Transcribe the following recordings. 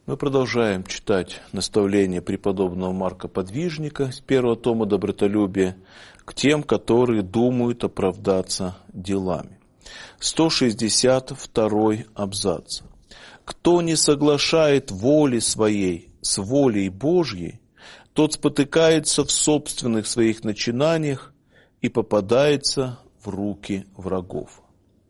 Мы продолжаем читать наставления преподобного Марка Подвижника с первого тома «Добротолюбие» к тем, которые думают оправдаться делами. 162 абзац. «Кто не соглашает воли своей с волей Божьей, тот спотыкается в собственных своих начинаниях и попадается в руки врагов».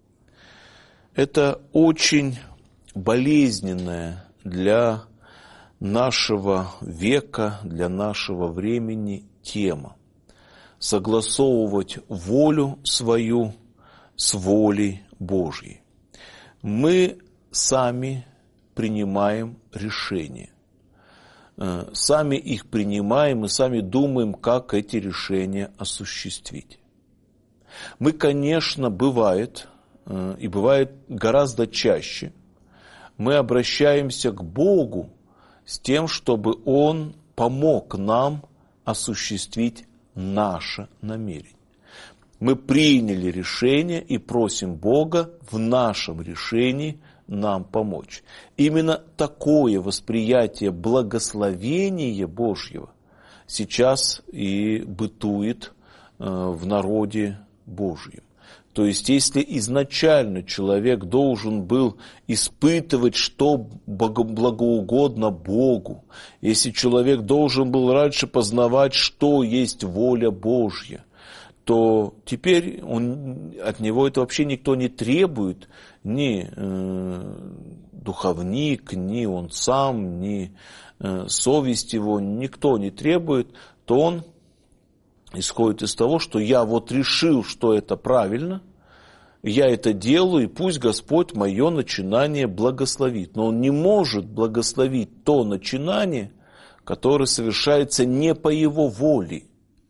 Это очень болезненная для нашего века, для нашего времени тема. Согласовывать волю свою с волей Божьей. Мы сами принимаем решения. Сами их принимаем и сами думаем, как эти решения осуществить. Мы, конечно, бывает гораздо чаще, мы обращаемся к Богу с тем, чтобы Он помог нам осуществить наше намерение. Мы приняли решение и просим Бога в нашем решении нам помочь. Именно такое восприятие благословения Божьего сейчас и бытует в народе Божьем. То есть, если изначально человек должен был испытывать, что благоугодно Богу, если человек должен был раньше познавать, что есть воля Божья, то теперь от него это вообще никто не требует, ни духовник, ни он сам, ни совесть его, никто не требует, то он исходит из того, что я вот решил, что это правильно, я это делаю, и пусть Господь мое начинание благословит. Но Он не может благословить то начинание, которое совершается не по Его воле.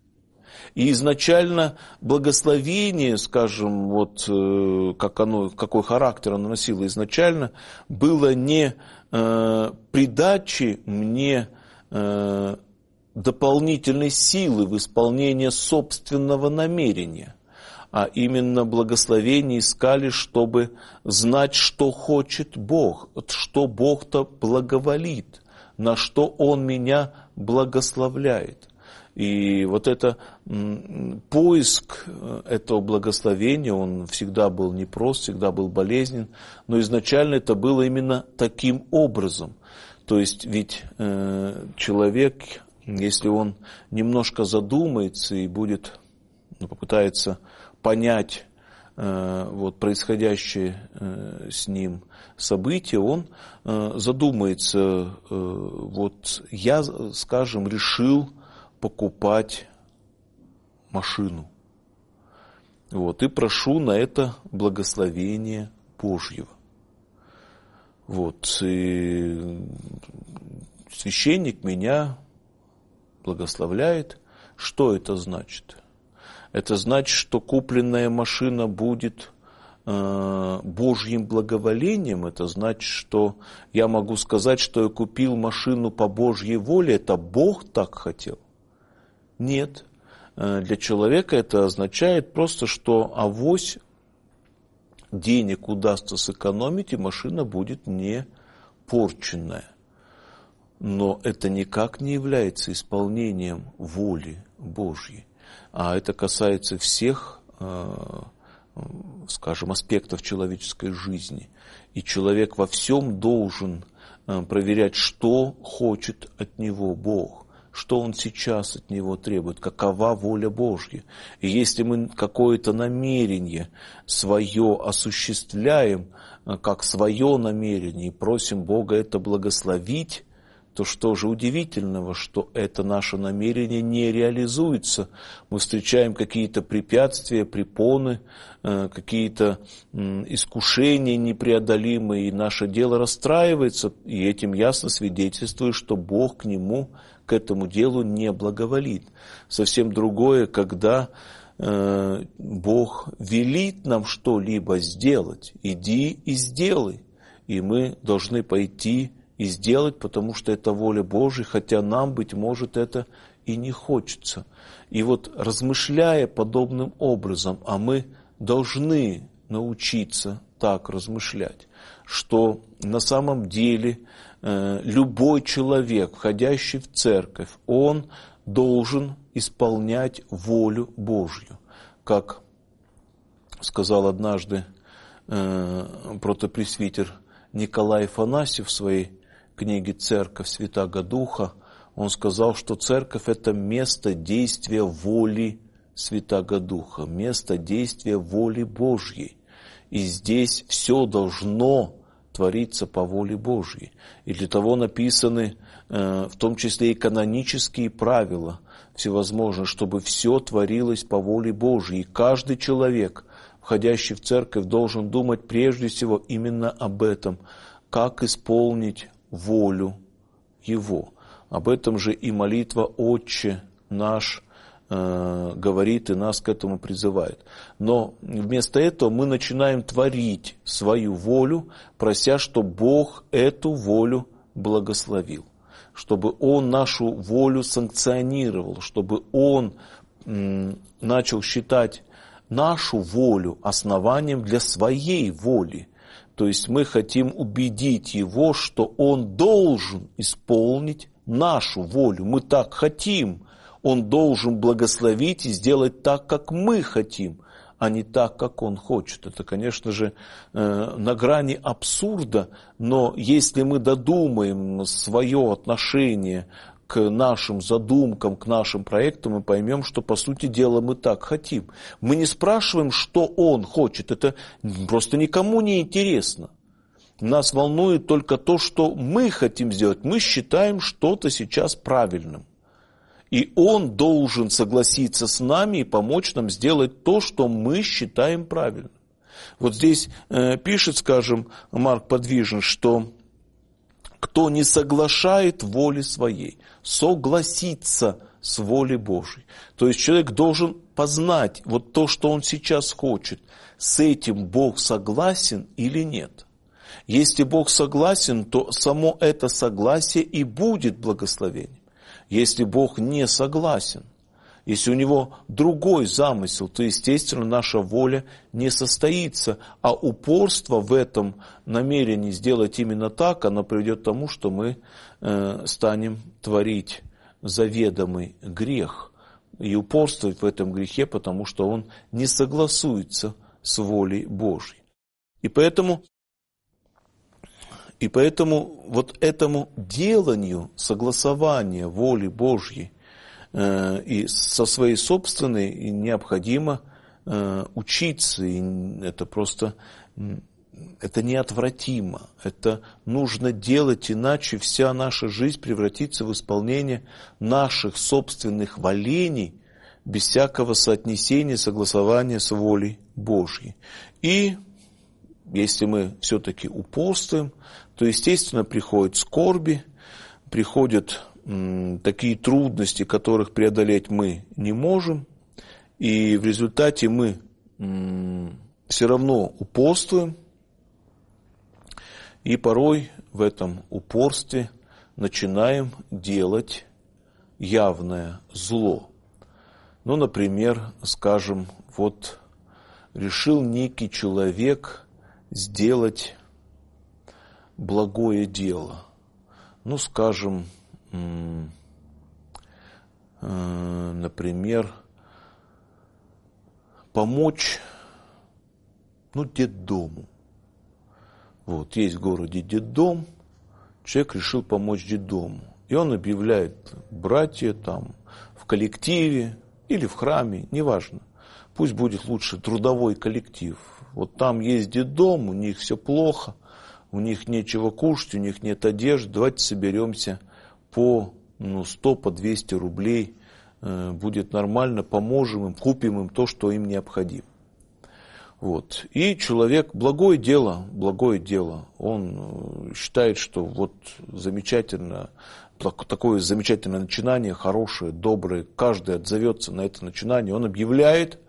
И изначально благословение, скажем, вот какой характер оно носило изначально, было не придачей мне дополнительной силы в исполнении собственного намерения, а именно благословение искали, чтобы знать, что хочет Бог, что Бог-то благоволит, на что Он меня благословляет. И вот это поиск этого благословения, он всегда был непрост, всегда был болезнен, но изначально это было именно таким образом. То есть ведь человек, если он немножко задумается и будет, попытается понять происходящее с ним событие, он задумается, я, скажем, решил покупать машину. И прошу на это благословение Божьего. И священник меня благословляет. Что это значит? Это значит, что купленная машина будет Божьим благоволением. Это значит, что я могу сказать, что я купил машину по Божьей воле. Это Бог так хотел? Нет. Для человека это означает просто, что авось денег удастся сэкономить, и машина будет не порченная. Но это никак не является исполнением воли Божьей. А это касается всех, скажем, аспектов человеческой жизни. И человек во всем должен проверять, что хочет от него Бог, что Он сейчас от него требует, какова воля Божья. И если мы какое-то намерение свое осуществляем, как свое намерение, и просим Бога это благословить, то что же удивительного, что это наше намерение не реализуется. Мы встречаем какие-то препятствия, препоны, какие-то искушения непреодолимые, и наше дело расстраивается, и этим ясно свидетельствует, что Бог к этому делу не благоволит. Совсем другое, когда Бог велит нам что-либо сделать, иди и сделай, и мы должны пойти и сделать, потому что это воля Божия, хотя нам, быть может, это и не хочется. И размышляя подобным образом, а мы должны научиться так размышлять, что на самом деле любой человек, входящий в церковь, он должен исполнять волю Божью. Как сказал однажды протопресвитер Николай Афанасьев в своей книге «Церковь Святаго Духа», он сказал, что церковь – это место действия воли Святаго Духа, место действия воли Божьей. И здесь все должно твориться по воле Божьей. И для того написаны в том числе и канонические правила всевозможные, чтобы все творилось по воле Божьей. И каждый человек, входящий в церковь, должен думать прежде всего именно об этом, как исполнить волю Его. Об этом же и молитва «Отче наш» говорит и нас к этому призывает. Но вместо этого мы начинаем творить свою волю, прося, чтобы Бог эту волю благословил, чтобы Он нашу волю санкционировал, чтобы Он начал считать нашу волю основанием для своей воли. То есть мы хотим убедить Его, что Он должен исполнить нашу волю. Мы так хотим. Он должен благословить и сделать так, как мы хотим, а не так, как Он хочет. Это, конечно же, на грани абсурда, но если мы додумаем свое отношение к нашим задумкам, к нашим проектам, мы поймем, что, по сути дела, мы так хотим. Мы не спрашиваем, что Он хочет, это просто никому не интересно. Нас волнует только то, что мы хотим сделать. Мы считаем что-то сейчас правильным. И Он должен согласиться с нами и помочь нам сделать то, что мы считаем правильным. Вот здесь пишет, скажем, Марк Подвижен, что кто не соглашает воли своей, согласится с волей Божией. То есть человек должен познать вот то, что он сейчас хочет. С этим Бог согласен или нет? Если Бог согласен, то само это согласие и будет благословением. Если Бог не согласен, если у Него другой замысел, то, естественно, наша воля не состоится, а упорство в этом намерении сделать именно так, оно приведет к тому, что мы станем творить заведомый грех и упорствовать в этом грехе, потому что он не согласуется с волей Божьей. И поэтому вот этому деланию согласования воли Божьей и со своей собственной необходимо учиться. И это просто, это неотвратимо. Это нужно делать, иначе вся наша жизнь превратится в исполнение наших собственных волений без всякого соотнесения, согласования с волей Божьей. И если мы все-таки упорствуем, то, естественно, приходят скорби, приходят такие трудности, которых преодолеть мы не можем, и в результате мы все равно упорствуем, и порой в этом упорстве начинаем делать явное зло. Ну, например, скажем, вот решил некий человек сделать благое дело. Ну, скажем, например, помочь, детдому. Вот, есть в городе детдом, человек решил помочь детдому. И он объявляет: братья, там, в коллективе или в храме, неважно, пусть будет лучше трудовой коллектив. Вот там есть детдом, у них все плохо, у них нечего кушать, у них нет одежды, давайте соберемся по 100, по 200 рублей, будет нормально, поможем им, купим им то, что им необходимо. Вот. И человек, благое дело, он считает, что вот замечательно, такое замечательное начинание, хорошее, доброе, каждый отзовется на это начинание, он объявляет.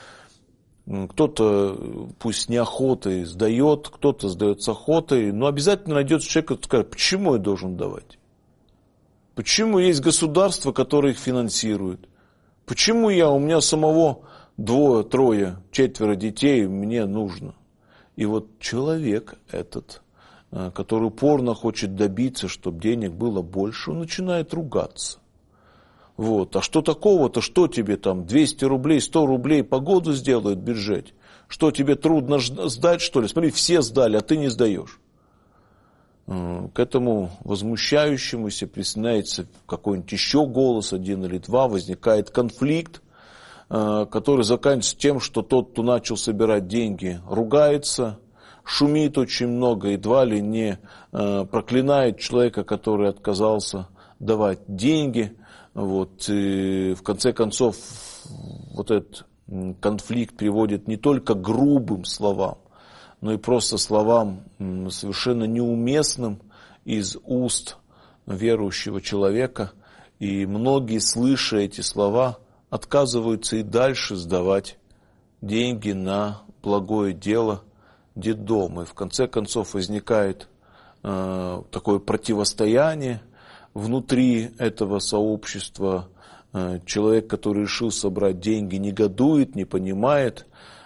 Кто-то пусть с неохотой сдает, кто-то сдает с охотой, но обязательно найдется человек, который скажет: почему я должен давать? Почему есть государство, которое их финансирует? Почему у меня самого 2, 3, 4 детей, мне нужно? И вот человек этот который упорно хочет добиться, чтобы денег было больше, он начинает ругаться. Вот. А что такого-то, что тебе там 200 рублей, 100 рублей погоду сделают в бюджете? Что тебе трудно сдать, что ли? Смотри, все сдали, а ты не сдаешь. К этому возмущающемуся присоединяется какой-нибудь еще голос, один или два, возникает конфликт, который заканчивается тем, что тот, кто начал собирать деньги, ругается, шумит очень много, едва ли не проклинает человека, который отказался давать деньги. Вот. И в конце концов, вот этот конфликт приводит не только к грубым словам, но и просто словам совершенно неуместным из уст верующего человека. И многие, слыша эти слова, отказываются и дальше сдавать деньги на благое дело детдома. И в конце концов возникает такое противостояние внутри этого сообщества. Человек, который решил собрать деньги, негодует, не понимает,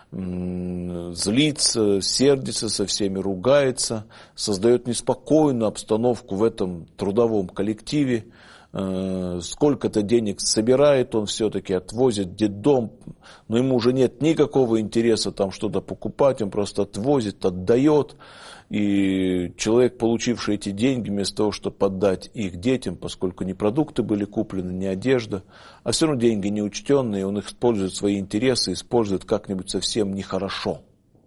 злится, сердится, со всеми ругается, создает неспокойную обстановку в этом трудовом коллективе. Сколько-то денег собирает, он все-таки отвозит в детдом, но ему уже нет никакого интереса там что-то покупать, он просто отвозит, отдает. И человек, получивший эти деньги, вместо того, чтобы отдать их детям, поскольку не продукты были куплены, не одежда, а все равно деньги неучтенные, он их использует в свои интересы, использует как-нибудь совсем нехорошо.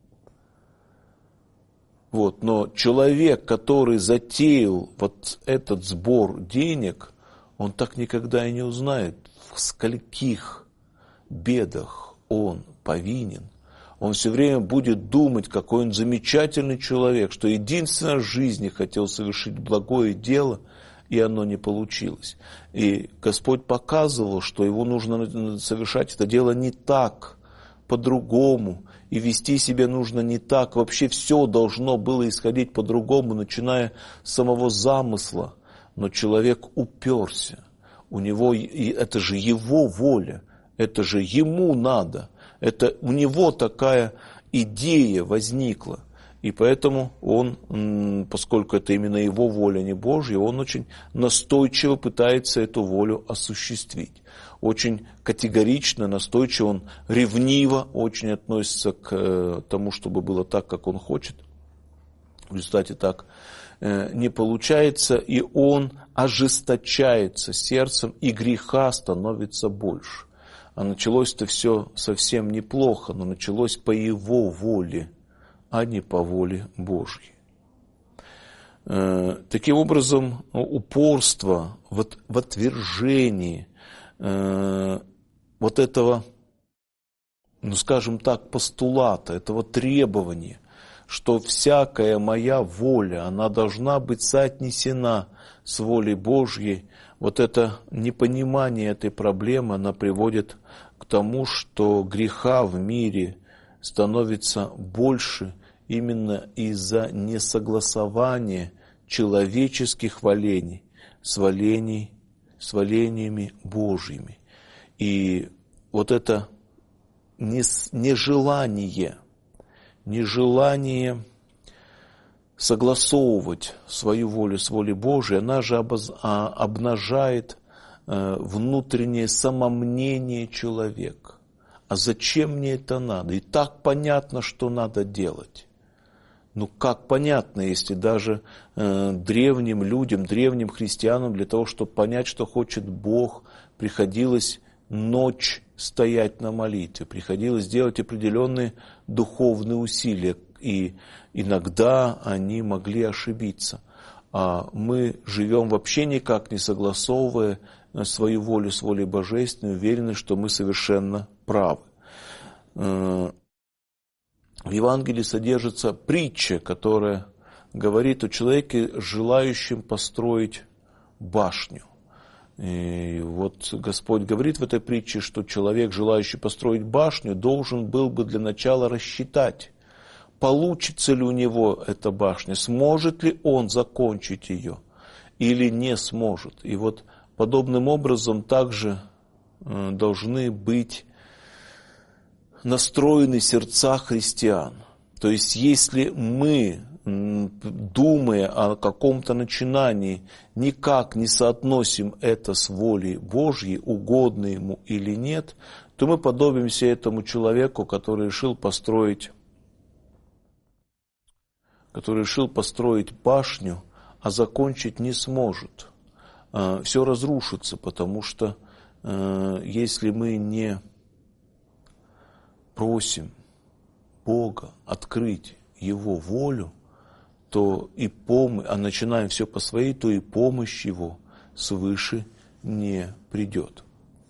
Вот. Но человек, который затеял вот этот сбор денег, он так никогда и не узнает, в скольких бедах он повинен. Он все время будет думать, какой он замечательный человек, что единственное в жизни хотел совершить благое дело, и оно не получилось. И Господь показывал, что его нужно совершать это дело не так, по-другому, и вести себя нужно не так. Вообще все должно было исходить по-другому, начиная с самого замысла. Но человек уперся. У него, и это же его воля, это же ему надо. Это у него такая идея возникла. И поэтому он, поскольку это именно его воля, не Божья, он очень настойчиво пытается эту волю осуществить. Очень категорично, настойчиво, он ревниво очень относится к тому, чтобы было так, как он хочет. В результате так не получается, и он ожесточается сердцем, и греха становится больше. А началось-то все совсем неплохо, но началось по его воле, а не по воле Божьей. Таким образом, упорство в отвержении вот этого, ну скажем так, постулата, этого требования, что всякая моя воля, она должна быть соотнесена с волей Божьей. Вот это непонимание этой проблемы, она приводит к тому, что греха в мире становится больше именно из-за несогласования человеческих волений с волениями Божьими. И вот это нежелание согласовывать свою волю с волей Божией, она же обнажает внутреннее самомнение человека. А зачем мне это надо? И так понятно, что надо делать. Ну как понятно, если даже древним людям, древним христианам для того, чтобы понять, что хочет Бог, приходилось ночь стоять на молитве, приходилось делать определенные духовные усилия, и иногда они могли ошибиться. А мы живем вообще никак не согласовывая свою волю с волей божественной, уверены, что мы совершенно правы. В Евангелии содержится притча, которая говорит о человеке, желающем построить башню. И вот Господь говорит в этой притче, что человек, желающий построить башню, должен был бы для начала рассчитать, получится ли у него эта башня, сможет ли он закончить ее или не сможет. И вот подобным образом также должны быть настроены сердца христиан. То есть, если мы думая о каком-то начинании, никак не соотносим это с волей Божьей, угодно ему или нет, то мы подобимся этому человеку, который решил построить башню, а закончить не сможет. Все разрушится, потому что если мы не просим Бога открыть Его волю, то и начинаем все по своей, то и помощь Его свыше не придет.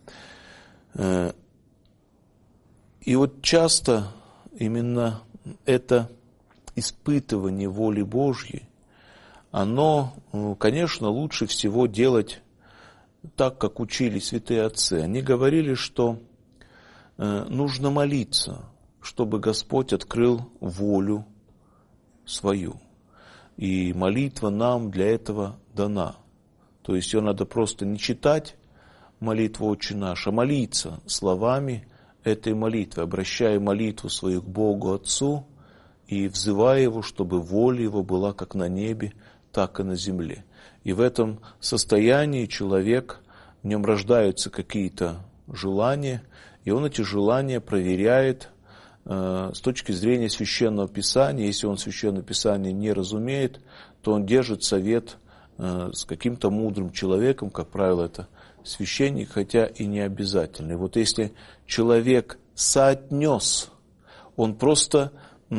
И вот часто именно это испытывание воли Божьей, оно, конечно, лучше всего делать так, как учили святые отцы. Они говорили, что нужно молиться, чтобы Господь открыл волю свою. И молитва нам для этого дана. То есть ее надо просто не читать, молитву «Отче наш», а молиться словами этой молитвы, обращая молитву свою к Богу Отцу и взывая Его, чтобы воля Его была как на небе, так и на земле. И в этом состоянии человек, в нем рождаются какие-то желания, и он эти желания проверяет с точки зрения Священного Писания. Если он Священное Писание не разумеет, то он держит совет с каким-то мудрым человеком, как правило, это священник, хотя и не обязательно. И вот если человек соотнес, он просто,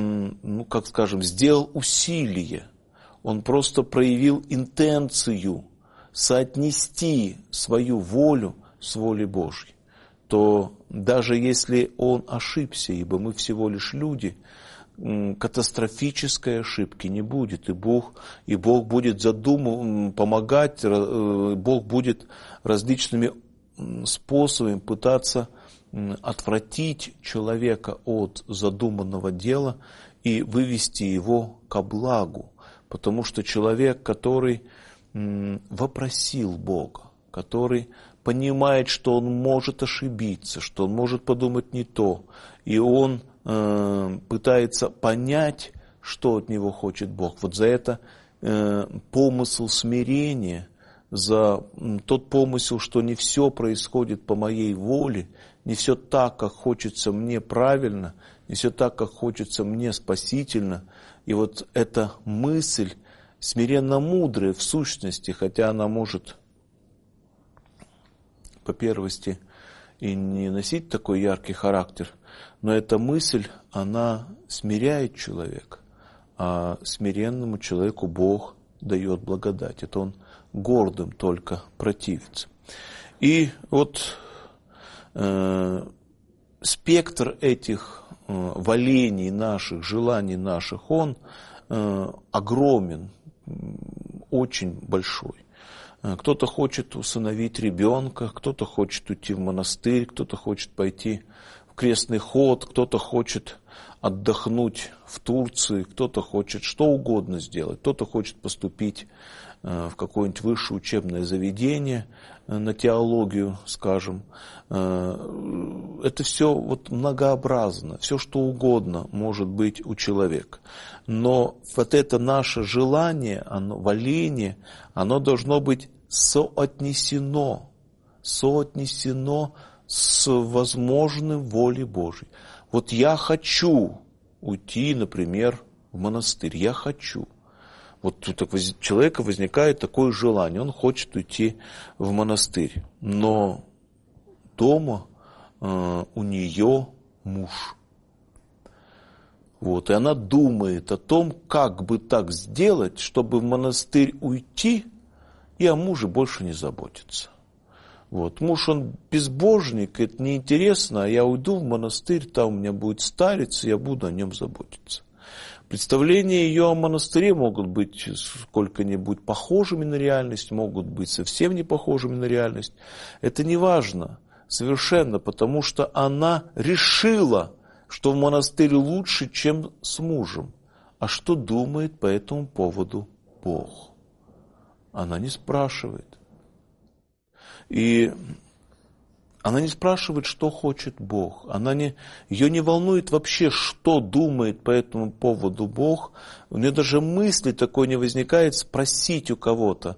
сделал усилие, он просто проявил интенцию соотнести свою волю с волей Божьей, то даже если он ошибся, ибо мы всего лишь люди, катастрофической ошибки не будет, и Бог будет помогать, Бог будет различными способами пытаться отвратить человека от задуманного дела и вывести его ко благу, потому что человек, который вопросил Бога, который понимает, что он может ошибиться, что он может подумать не то, и он пытается понять, что от него хочет Бог. Вот за это помысл смирения, за тот помысел, что не все происходит по моей воле, не все так, как хочется мне правильно, не все так, как хочется мне спасительно. И вот эта мысль смиренно мудрая в сущности, хотя она может по первости и не носить такой яркий характер, но эта мысль, она смиряет человека, а смиренному человеку Бог дает благодать. Это он гордым только противится. И вот спектр этих волений наших, желаний наших, он огромен, очень большой. Кто-то хочет усыновить ребенка, кто-то хочет уйти в монастырь, кто-то хочет пойти в крестный ход, кто-то хочет отдохнуть в Турции, кто-то хочет что угодно сделать, кто-то хочет поступить в какое-нибудь высшее учебное заведение, на теологию, скажем. Это все вот многообразно, все что угодно может быть у человека. Но вот это наше желание, воление, оно должно быть соотнесено с возможным волей Божьей. Вот я хочу уйти, например, в монастырь, я хочу. Вот у человека возникает такое желание, он хочет уйти в монастырь, но дома у нее муж. Вот, и она думает о том, как бы так сделать, чтобы в монастырь уйти и о муже больше не заботиться. Вот, муж, он безбожник, это неинтересно, а я уйду в монастырь, там у меня будет старец, и я буду о нем заботиться. Представления ее о монастыре могут быть сколько-нибудь похожими на реальность, могут быть совсем не похожими на реальность. Это не важно совершенно, потому что она решила, что в монастыре лучше, чем с мужем. А что думает по этому поводу Бог? Она не спрашивает. И Она не спрашивает, что хочет Бог. Ее не волнует вообще, что думает по этому поводу Бог. У нее даже мысли такой не возникает спросить у кого-то,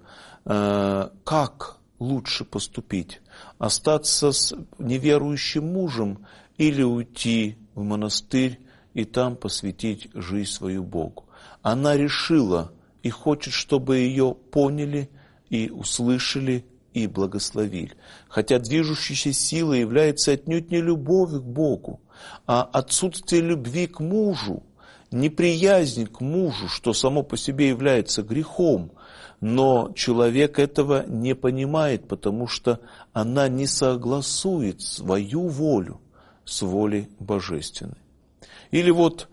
как лучше поступить. Остаться с неверующим мужем или уйти в монастырь и там посвятить жизнь свою Богу. Она решила и хочет, чтобы ее поняли и услышали, и благословили. Хотя движущей силой является отнюдь не любовь к Богу, а отсутствие любви к мужу, неприязнь к мужу, что само по себе является грехом. Но человек этого не понимает, потому что она не согласует свою волю с волей божественной. Или вот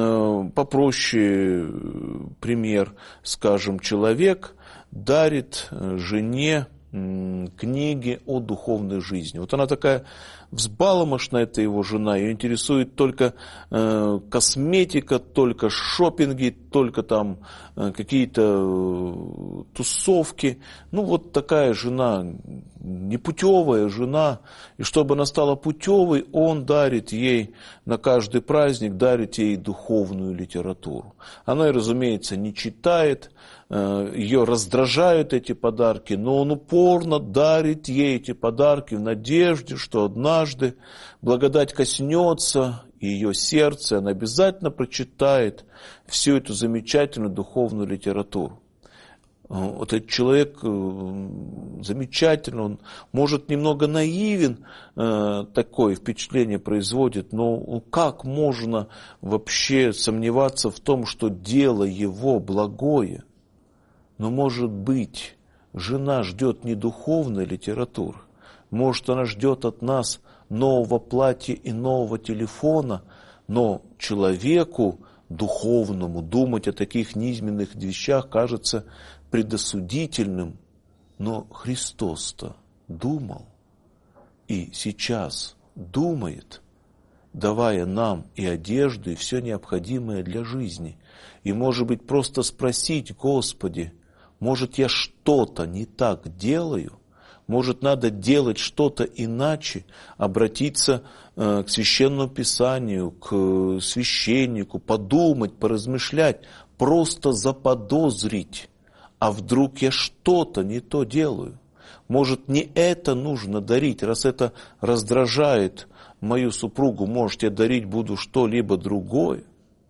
попроще пример, скажем, человек дарит жене книги о духовной жизни. Вот она такая взбаломошная, эта его жена, ее интересует только косметика, только шопинги, только там какие-то тусовки. Ну вот такая жена, непутевая жена, и чтобы она стала путевой, он дарит ей на каждый праздник, дарит ей духовную литературу. Она, разумеется, не читает, ее раздражают эти подарки, но он упорно дарит ей эти подарки в надежде, что однажды благодать коснется ее сердца, и она обязательно прочитает всю эту замечательную духовную литературу. Вот этот человек замечательный, он может немного наивен, такое впечатление производит, но как можно вообще сомневаться в том, что дело его благое? Но, может быть, жена ждет не духовной литературы, может, она ждет от нас нового платья и нового телефона, но человеку духовному думать о таких низменных вещах кажется предосудительным. Но Христос-то думал и сейчас думает, давая нам и одежду, и все необходимое для жизни. И, может быть, просто спросить: Господи, может, я что-то не так делаю? Может, надо делать что-то иначе? Обратиться к Священному Писанию, к священнику, подумать, поразмышлять, просто заподозрить. А вдруг я что-то не то делаю? Может, не это нужно дарить, раз это раздражает мою супругу, может, я дарить буду что-либо другое?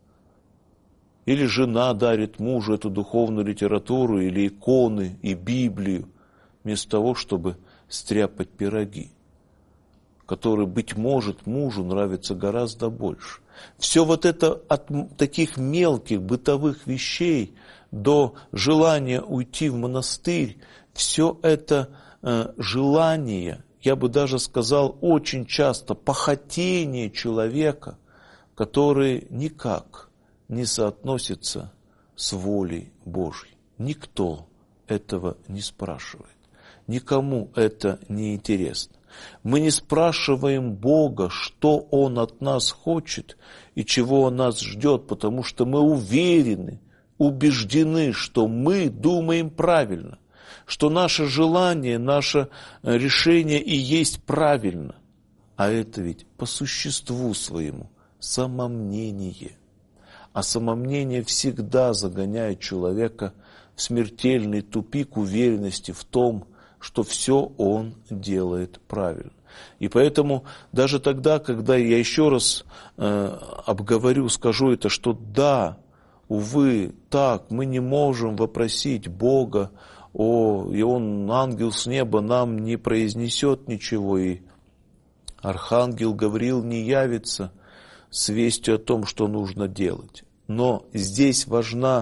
Или жена дарит мужу эту духовную литературу, или иконы, и Библию, вместо того, чтобы стряпать пироги, которые, быть может, мужу нравятся гораздо больше. Все вот это от таких мелких бытовых вещей до желания уйти в монастырь, все это желание, я бы даже сказал, очень часто похотение человека, которые никак не соотносятся с волей Божьей. Никто этого не спрашивает. Никому это не интересно. Мы не спрашиваем Бога, что Он от нас хочет и чего Он нас ждет, потому что мы уверены, убеждены, что мы думаем правильно, что наше желание, наше решение и есть правильно. А это ведь по существу своему самомнение. А самомнение всегда загоняет человека в смертельный тупик уверенности в том, что все он делает правильно. И поэтому даже тогда, когда я еще раз обговорю, скажу это, что да, увы, так, мы не можем вопросить Бога, и Он, ангел с неба, нам не произнесет ничего, и архангел Гавриил не явится с вестью о том, что нужно делать. Но здесь важно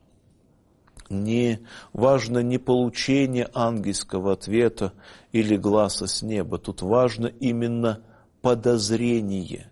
не получение ангельского ответа или гласа с неба. Тут важно именно подозрение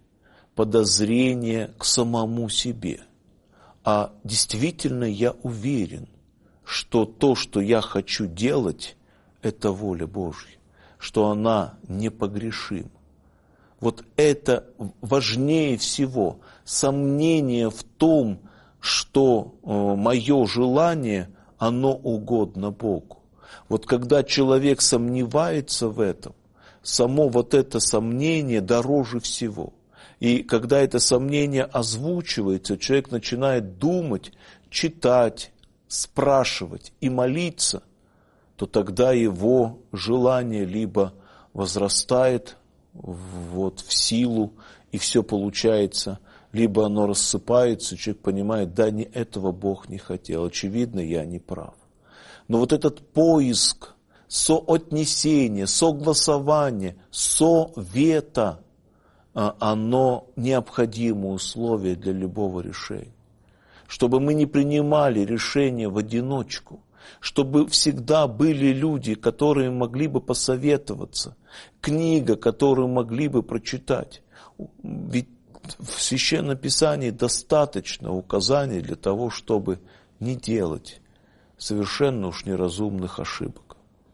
к самому себе. А действительно я уверен, что то, что я хочу делать, это воля Божья, что она непогрешима. Вот это важнее всего. Сомнение в том, что мое желание, оно угодно Богу. Вот когда человек сомневается в этом, само вот это сомнение дороже всего. И когда это сомнение озвучивается, человек начинает думать, читать, спрашивать и молиться, то тогда его желание либо возрастает вот в силу, и все получается, либо оно рассыпается, человек понимает, да, не этого Бог не хотел, очевидно, я не прав. Но вот этот поиск, соотнесение, согласование, совета, оно необходимое условие для любого решения. Чтобы мы не принимали решения в одиночку, чтобы всегда были люди, которые могли бы посоветоваться, книга, которую могли бы прочитать. Ведь в Священном Писании достаточно указаний для того, чтобы не делать совершенно уж неразумных ошибок.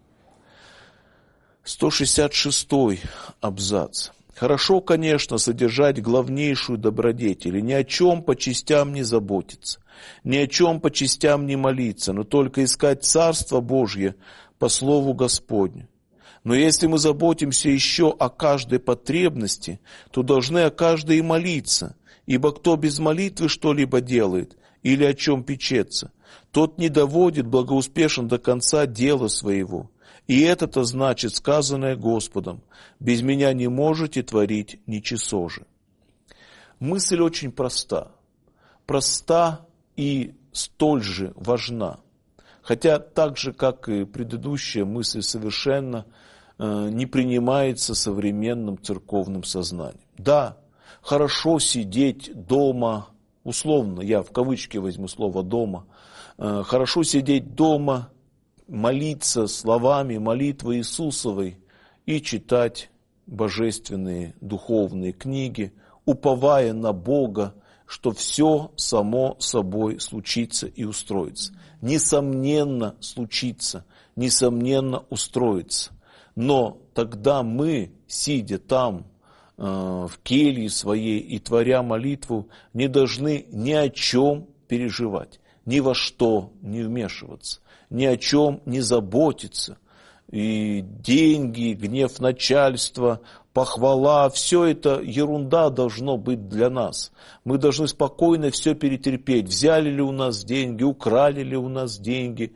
166-й абзац. Хорошо, конечно, содержать главнейшую добродетель, и ни о чем по частям не заботиться, ни о чем по частям не молиться, но только искать Царство Божье по Слову Господню. Но если мы заботимся еще о каждой потребности, то должны о каждой и молиться, ибо кто без молитвы что-либо делает или о чем печется, тот не доводит благоуспешно до конца дела своего. И это-то значит сказанное Господом: «Без меня не можете творить ничего же». Мысль очень проста. Проста и столь же важна. Хотя так же, как и предыдущая мысль, совершенно не принимается современным церковным сознанием. Да, хорошо сидеть дома, условно, я в кавычки возьму слово «дома», хорошо сидеть дома, молиться словами молитвы Иисусовой и читать божественные духовные книги, уповая на Бога, что все само собой случится и устроится. Несомненно случится, несомненно устроится. Но тогда мы, сидя там, в келье своей и творя молитву, не должны ни о чем переживать, ни во что не вмешиваться, ни о чем не заботиться. И деньги, гнев начальства, похвала, все это ерунда должно быть для нас. Мы должны спокойно все перетерпеть. Взяли ли у нас деньги, украли ли у нас деньги,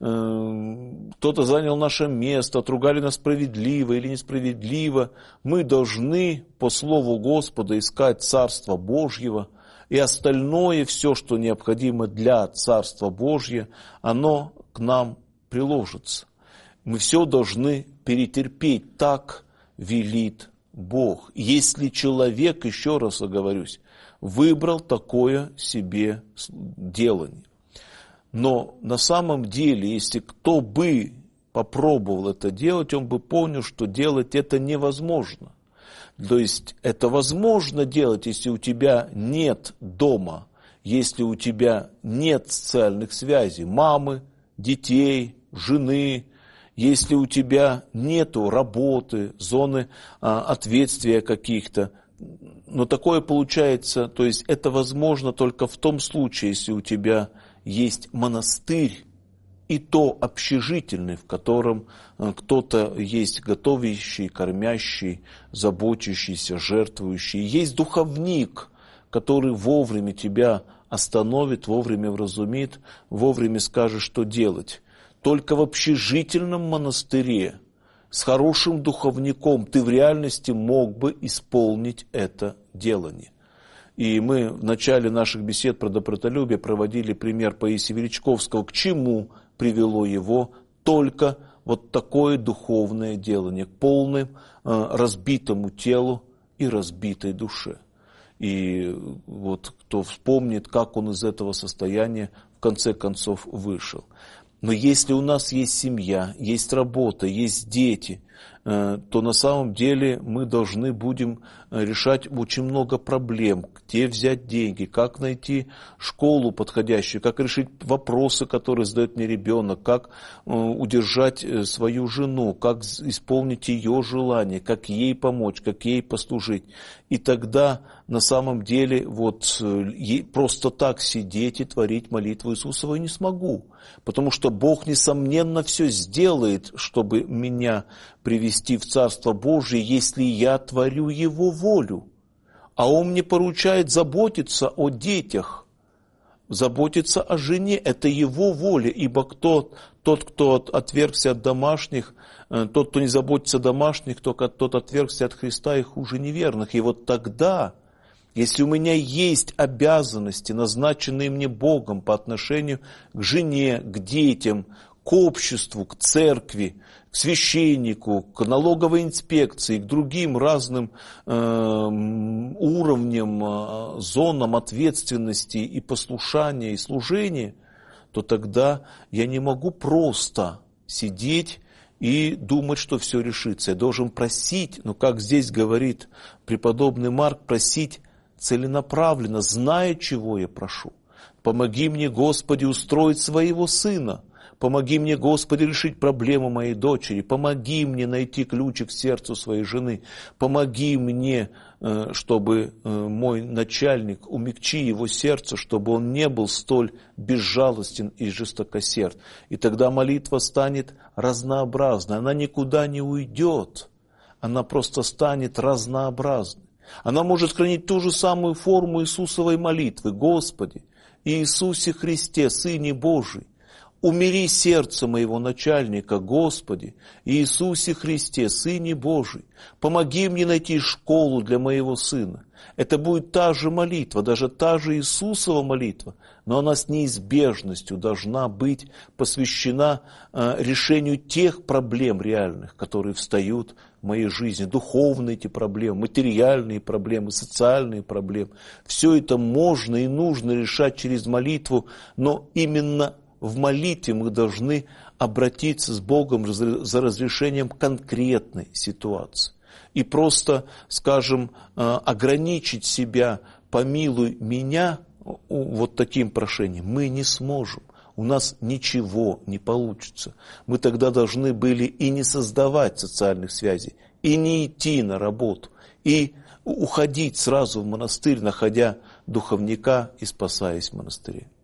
кто-то занял наше место, отругали нас справедливо или несправедливо. Мы должны по Слову Господа искать Царство Божьего, и остальное, все, что необходимо для Царства Божьего, оно к нам приложится. Мы все должны перетерпеть, так велит Бог. Если человек, еще раз оговорюсь, выбрал такое себе делание. Но на самом деле, если кто бы попробовал это делать, он бы понял, что делать это невозможно. То есть это возможно делать, если у тебя нет дома, если у тебя нет социальных связей, мамы, детей, жены, если у тебя нет работы, зоны ответствия каких-то. Но такое получается, то есть это возможно только в том случае, если у тебя есть монастырь, и то общежительный, в котором кто-то есть готовящий, кормящий, заботящийся, жертвующий. Есть духовник, который вовремя тебя остановит, вовремя вразумит, вовремя скажет, что делать. Только в общежительном монастыре с хорошим духовником ты в реальности мог бы исполнить это делание. И мы в начале наших бесед про добротолюбие проводили пример Паисия Величковского, к чему привело его только вот такое духовное делание, к полному разбитому телу и разбитой душе. И вот кто вспомнит, как он из этого состояния в конце концов вышел. Но если у нас есть семья, есть работа, есть дети, то на самом деле мы должны будем решать очень много проблем. Где взять деньги, как найти школу подходящую, как решить вопросы, которые задает мне ребенок, как удержать свою жену, как исполнить ее желание, как ей помочь, как ей послужить. И тогда на самом деле вот просто так сидеть и творить молитву Иисусову я не смогу. Потому что Бог, несомненно, все сделает, чтобы меня привести в Царство Божие, если я творю Его волю. А Он мне поручает заботиться о детях, заботиться о жене. Это Его воля, ибо тот, кто отвергся от домашних, тот, кто не заботится о домашних, тот отвергся от Христа и хуже неверных. И вот тогда, если у меня есть обязанности, назначенные мне Богом по отношению к жене, к детям, к обществу, к церкви, к священнику, к налоговой инспекции, к другим разным уровням, зонам ответственности и послушания, и служения, то тогда я не могу просто сидеть и думать, что все решится. Я должен просить, но как здесь говорит преподобный Марк, просить целенаправленно, зная, чего я прошу. Помоги мне, Господи, устроить своего сына. Помоги мне, Господи, решить проблему моей дочери. Помоги мне найти ключик к сердцу своей жены. Помоги мне, чтобы мой начальник, умягчи его сердце, чтобы он не был столь безжалостен и жестокосерд. И тогда молитва станет разнообразной. Она никуда не уйдет. Она просто станет разнообразной. Она может хранить ту же самую форму Иисусовой молитвы. Господи, Иисусе Христе, Сыне Божий, умири сердце моего начальника, Господи, Иисусе Христе, Сыне Божий, помоги мне найти школу для моего сына. Это будет та же молитва, даже та же Иисусова молитва, но она с неизбежностью должна быть посвящена решению тех проблем реальных, которые встают в моей жизни, духовные эти проблемы, материальные проблемы, социальные проблемы. Все это можно и нужно решать через молитву, но именно в молитве мы должны обратиться с Богом за разрешением конкретной ситуации. И просто, скажем, ограничить себя «помилуй меня» вот таким прошением мы не сможем. У нас ничего не получится. Мы тогда должны были и не создавать социальных связей, и не идти на работу, и уходить сразу в монастырь, находя духовника и спасаясь в монастыре.